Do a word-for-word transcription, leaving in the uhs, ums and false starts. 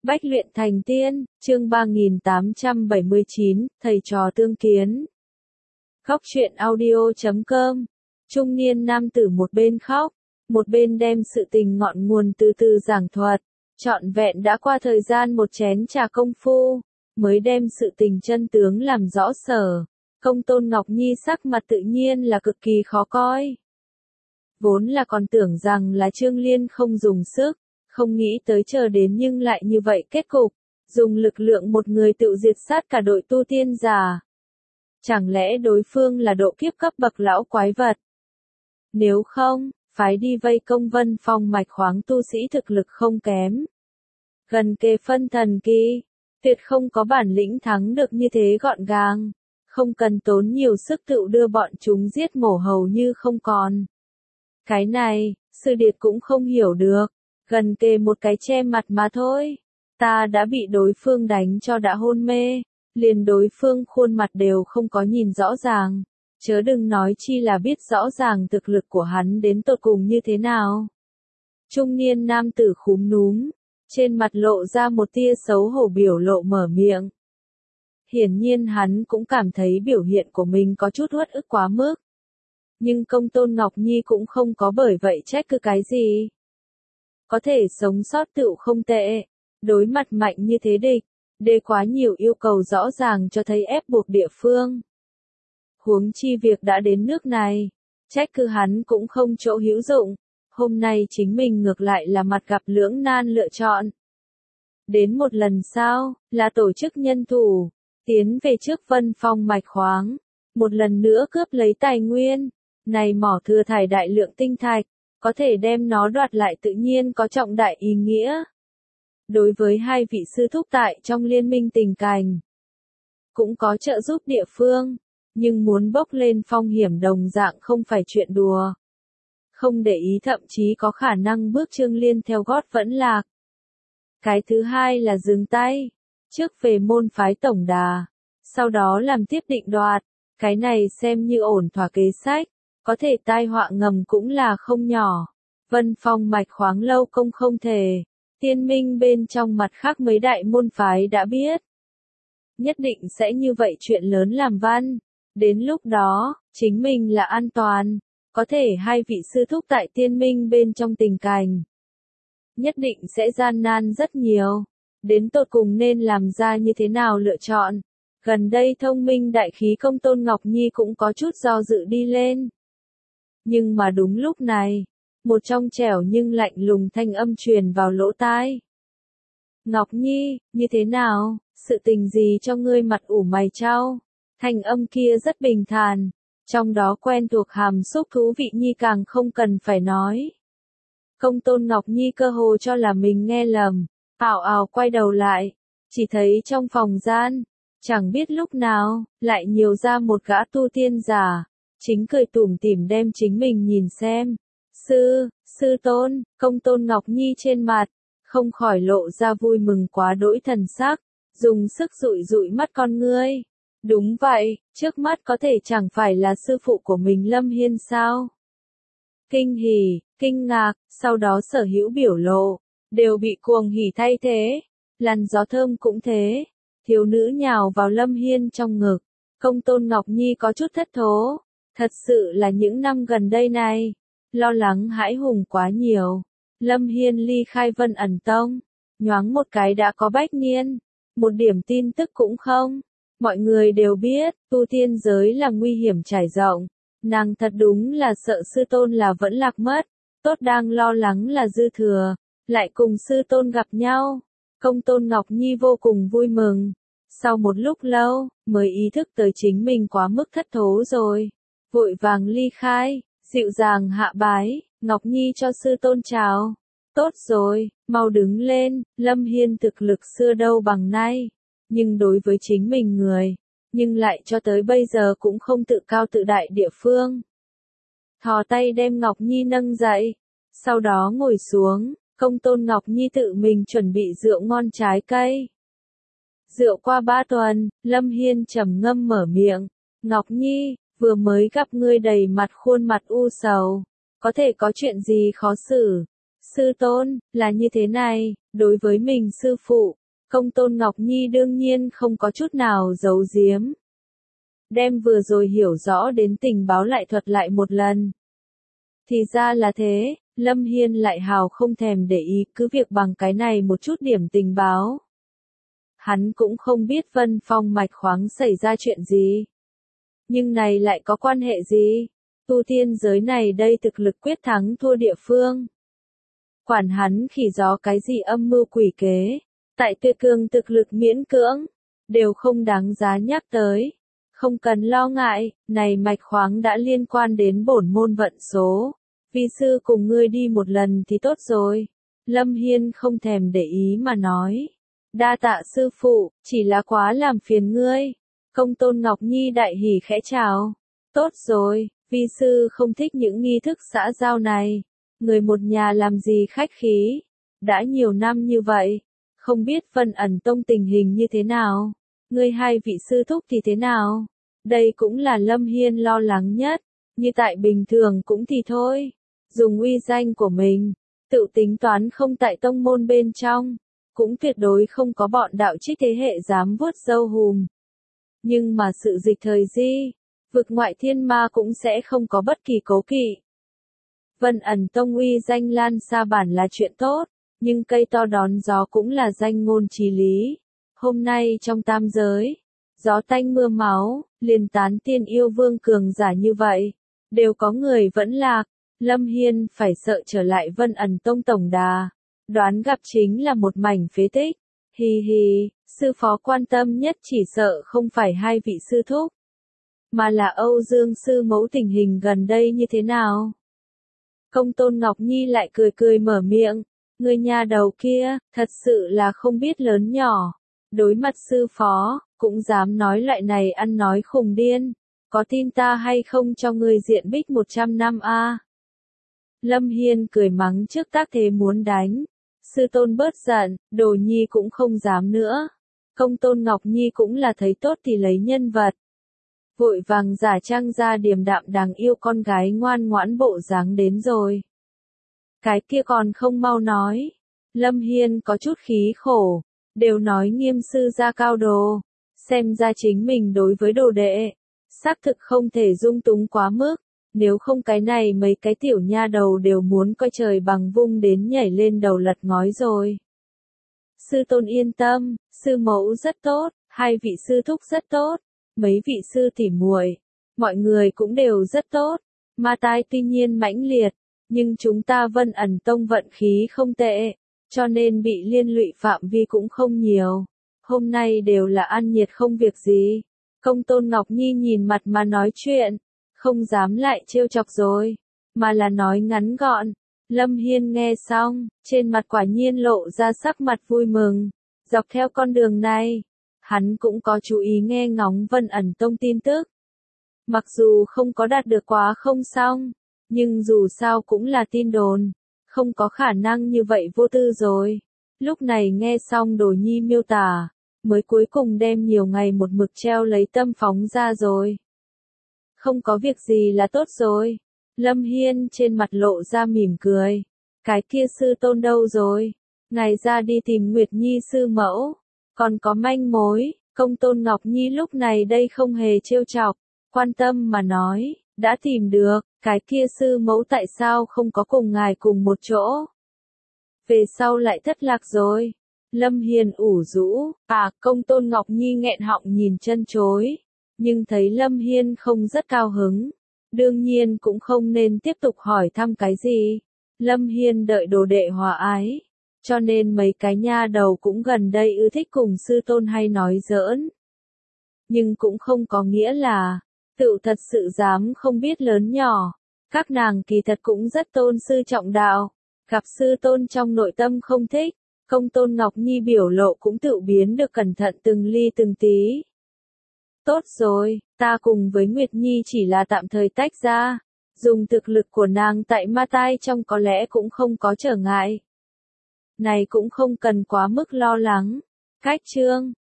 Bách luyện thành tiên, chương ba nghìn tám trăm bảy mươi chín, thầy trò tương kiến. Khóc chuyện audio chấm com. Trung niên nam tử một bên khóc, một bên đem sự tình ngọn nguồn từ từ giảng thuật. Trọn vẹn đã qua thời gian một chén trà công phu, mới đem sự tình chân tướng làm rõ sở. Công Tôn Ngọc Nhi sắc mặt tự nhiên là cực kỳ khó coi. Vốn là còn tưởng rằng là Trương Liên không dùng sức, không nghĩ tới chờ đến nhưng lại như vậy kết cục, dùng lực lượng một người tự diệt sát cả đội tu tiên giả. Chẳng lẽ đối phương là độ kiếp cấp bậc lão quái vật? Nếu không, phái đi vây công Vân Phong mạch khoáng tu sĩ thực lực không kém. Gần kề phân thần kỳ, tuyệt không có bản lĩnh thắng được như thế gọn gàng, không cần tốn nhiều sức tự đưa bọn chúng giết mổ hầu như không còn. Cái này, sư điệt cũng không hiểu được. Gần kề một cái che mặt mà thôi. Ta đã bị đối phương đánh cho đã hôn mê, liền đối phương khuôn mặt đều không có nhìn rõ ràng. Chớ đừng nói chi là biết rõ ràng thực lực của hắn đến tột cùng như thế nào. Trung niên nam tử khúm núm, trên mặt lộ ra một tia xấu hổ biểu lộ mở miệng. Hiển nhiên hắn cũng cảm thấy biểu hiện của mình có chút uất ức quá mức. Nhưng Công Tôn Ngọc Nhi cũng không có bởi vậy trách cứ cái gì. Có thể sống sót tựu không tệ, đối mặt mạnh như thế địch, đề quá nhiều yêu cầu rõ ràng cho thấy ép buộc địa phương. Huống chi việc đã đến nước này, trách cứ hắn cũng không chỗ hữu dụng, hôm nay chính mình ngược lại là mặt gặp lưỡng nan lựa chọn. Đến một lần sau, là tổ chức nhân thủ, tiến về trước Vân Phong mạch khoáng, một lần nữa cướp lấy tài nguyên, này mỏ thừa thải đại lượng tinh thạch. Có thể đem nó đoạt lại tự nhiên có trọng đại ý nghĩa. Đối với hai vị sư thúc tại trong liên minh tình cảnh, cũng có trợ giúp địa phương, nhưng muốn bốc lên phong hiểm đồng dạng không phải chuyện đùa. Không để ý thậm chí có khả năng bước Trương Liên theo gót vẫn lạc. Cái thứ hai là dừng tay, trước về môn phái tổng đà, sau đó làm tiếp định đoạt, cái này xem như ổn thỏa kế sách. Có thể tai họa ngầm cũng là không nhỏ. Vân Phong mạch khoáng lâu công không thể. Tiên minh bên trong mặt khác mấy đại môn phái đã biết. Nhất định sẽ như vậy chuyện lớn làm văn. Đến lúc đó, chính mình là an toàn. Có thể hai vị sư thúc tại tiên minh bên trong tình cảnh. Nhất định sẽ gian nan rất nhiều. Đến tột cùng nên làm ra như thế nào lựa chọn. Gần đây thông minh đại khí Công Tôn Ngọc Nhi cũng có chút do dự đi lên. Nhưng mà đúng lúc này, một trong trẻo nhưng lạnh lùng thanh âm truyền vào lỗ tai. Ngọc Nhi, như thế nào, sự tình gì cho ngươi mặt ủ mày chau? Thanh âm kia rất bình thản, trong đó quen thuộc hàm xúc thú vị nhi càng không cần phải nói. Công Tôn Ngọc Nhi cơ hồ cho là mình nghe lầm, ảo ảo quay đầu lại, chỉ thấy trong phòng gian, chẳng biết lúc nào, lại nhiều ra một gã tu tiên giả. Chính cười tủm tỉm đem chính mình nhìn xem. Sư, sư tôn, Công Tôn Ngọc Nhi trên mặt, không khỏi lộ ra vui mừng quá đỗi thần sắc, dùng sức dụi dụi mắt con ngươi. Đúng vậy, trước mắt có thể chẳng phải là sư phụ của mình Lâm Hiên sao? Kinh hỉ, kinh ngạc, sau đó sở hữu biểu lộ, đều bị cuồng hỉ thay thế. Làn gió thơm cũng thế, thiếu nữ nhào vào Lâm Hiên trong ngực. Công Tôn Ngọc Nhi có chút thất thố. Thật sự là những năm gần đây này, lo lắng hãi hùng quá nhiều. Lâm Hiên ly khai Vân ẩn tông, nhoáng một cái đã có bách niên, một điểm tin tức cũng không. Mọi người đều biết, tu tiên giới là nguy hiểm trải rộng, nàng thật đúng là sợ sư tôn là vẫn lạc mất, tốt đang lo lắng là dư thừa, lại cùng sư tôn gặp nhau. Công Tôn Ngọc Nhi vô cùng vui mừng, sau một lúc lâu, mới ý thức tới chính mình quá mức thất thố rồi. Vội vàng ly khai, dịu dàng hạ bái, Ngọc Nhi cho sư tôn chào. Tốt rồi, mau đứng lên, Lâm Hiên thực lực xưa đâu bằng nay. Nhưng đối với chính mình người, nhưng lại cho tới bây giờ cũng không tự cao tự đại địa phương. Thò tay đem Ngọc Nhi nâng dậy, sau đó ngồi xuống, Công Tôn Ngọc Nhi tự mình chuẩn bị rượu ngon trái cây. Rượu qua ba tuần, Lâm Hiên trầm ngâm mở miệng, Ngọc Nhi, vừa mới gặp ngươi đầy mặt khuôn mặt u sầu, có thể có chuyện gì khó xử? Sư tôn, là như thế này, Đối với mình sư phụ, Công Tôn Ngọc Nhi đương nhiên không có chút nào giấu giếm. Đem vừa rồi hiểu rõ đến tình báo lại thuật lại một lần. Thì ra là thế, Lâm Hiên lại hào không thèm để ý cứ việc bằng cái này một chút điểm tình báo. Hắn cũng không biết Vân Phong mạch khoáng xảy ra chuyện gì. Nhưng này lại có quan hệ gì? Tu tiên giới này đây thực lực quyết thắng thua địa phương. Quản hắn khỉ gió cái gì âm mưu quỷ kế, tại Tuyệt Cường thực lực miễn cưỡng, đều không đáng giá nhắc tới. Không cần lo ngại, này mạch khoáng đã liên quan đến bổn môn vận số. Vi sư cùng ngươi đi một lần thì tốt rồi. Lâm Hiên không thèm để ý mà nói. Đa tạ sư phụ, chỉ là quá làm phiền ngươi. Công Tôn Ngọc Nhi đại hỉ khẽ chào. Tốt rồi, vi sư không thích những nghi thức xã giao này. Người một nhà làm gì khách khí. Đã nhiều năm như vậy, không biết Vân Ẩn Tông tình hình như thế nào. Ngươi hai vị sư thúc thì thế nào? Đây cũng là Lâm Hiên lo lắng nhất. Như tại bình thường cũng thì thôi. Dùng uy danh của mình, tự tính toán không tại tông môn bên trong, cũng tuyệt đối không có bọn đạo trích thế hệ dám vuốt râu hùm. Nhưng mà sự dịch thời di, vực ngoại thiên ma cũng sẽ không có bất kỳ cố kỵ. Vân Ẩn Tông uy danh lan xa bản là chuyện tốt, nhưng cây to đón gió cũng là danh ngôn chí lý. Hôm nay trong tam giới, gió tanh mưa máu, liền tán tiên yêu vương cường giả như vậy, đều có người vẫn lạc. Lâm Hiên phải sợ trở lại Vân Ẩn Tông tổng đà, đoán gặp chính là một mảnh phế tích. Hi hi, sư phó quan tâm nhất chỉ sợ không phải hai vị sư thúc, mà là Âu Dương sư mẫu tình hình gần đây như thế nào. Công Tôn Ngọc Nhi lại cười cười mở miệng, người nhà đầu kia, thật sự là không biết lớn nhỏ, đối mặt sư phó, cũng dám nói loại này ăn nói khùng điên, có tin ta hay không cho người diện bích một trăm năm a? Lâm Hiên cười mắng trước tác thế muốn đánh. Sư tôn bớt giận, Đồ Nhi cũng không dám nữa. Công Tôn Ngọc Nhi cũng là thấy tốt thì lấy nhân vật. Vội vàng giả trang ra điềm đạm đáng yêu con gái ngoan ngoãn bộ dáng đến rồi. Cái kia còn không mau nói. Lâm Hiên có chút khí khổ. Đều nói nghiêm sư ra cao đồ. Xem ra chính mình đối với đồ đệ. Xác thực không thể dung túng quá mức. Nếu không cái này mấy cái tiểu nha đầu đều muốn coi trời bằng vung đến nhảy lên đầu lật ngói rồi. Sư tôn yên tâm, sư mẫu rất tốt, hai vị sư thúc rất tốt, mấy vị sư tỉ muội, mọi người cũng đều rất tốt. Ma tai tuy nhiên mãnh liệt, nhưng chúng ta Vân Ẩn Tông vận khí không tệ, cho nên bị liên lụy phạm vi cũng không nhiều. Hôm nay đều là ăn nhiệt không việc gì. Công Tôn Ngọc Nhi nhìn mặt mà nói chuyện. Không dám lại trêu chọc rồi, mà là nói ngắn gọn. Lâm Hiên nghe xong, trên mặt quả nhiên lộ ra sắc mặt vui mừng. Dọc theo con đường này, hắn cũng có chú ý nghe ngóng Vân Ẩn Tông tin tức. Mặc dù không có đạt được quá không xong, nhưng dù sao cũng là tin đồn, không có khả năng như vậy vô tư rồi. Lúc này nghe xong Đồ Nhi miêu tả, mới cuối cùng đem nhiều ngày một mực treo lấy tâm phóng ra rồi. Không có việc gì là tốt rồi. Lâm Hiên trên mặt lộ ra mỉm cười. Cái kia sư tôn đâu rồi? Ngài ra đi tìm Nguyệt Nhi sư mẫu. Còn có manh mối. Công Tôn Ngọc Nhi lúc này đây không hề trêu chọc. Quan tâm mà nói. Đã tìm được. Cái kia sư mẫu tại sao không có cùng ngài cùng một chỗ? Về sau lại thất lạc rồi. Lâm Hiên ủ rũ. À, Công Tôn Ngọc Nhi nghẹn họng nhìn chân chối. Nhưng thấy Lâm Hiên không rất cao hứng, đương nhiên cũng không nên tiếp tục hỏi thăm cái gì. Lâm Hiên đợi đồ đệ hòa ái, cho nên mấy cái nha đầu cũng gần đây ưa thích cùng sư tôn hay nói giỡn. Nhưng cũng không có nghĩa là, tự thật sự dám không biết lớn nhỏ. Các nàng kỳ thật cũng rất tôn sư trọng đạo, gặp sư tôn trong nội tâm không thích, Công Tôn Ngọc Nhi biểu lộ cũng tự biến được cẩn thận từng ly từng tí. Tốt rồi, ta cùng với Nguyệt Nhi chỉ là tạm thời tách ra. Dùng thực lực của nàng tại ma tai trong có lẽ cũng không có trở ngại. Này cũng không cần quá mức lo lắng. Cách chương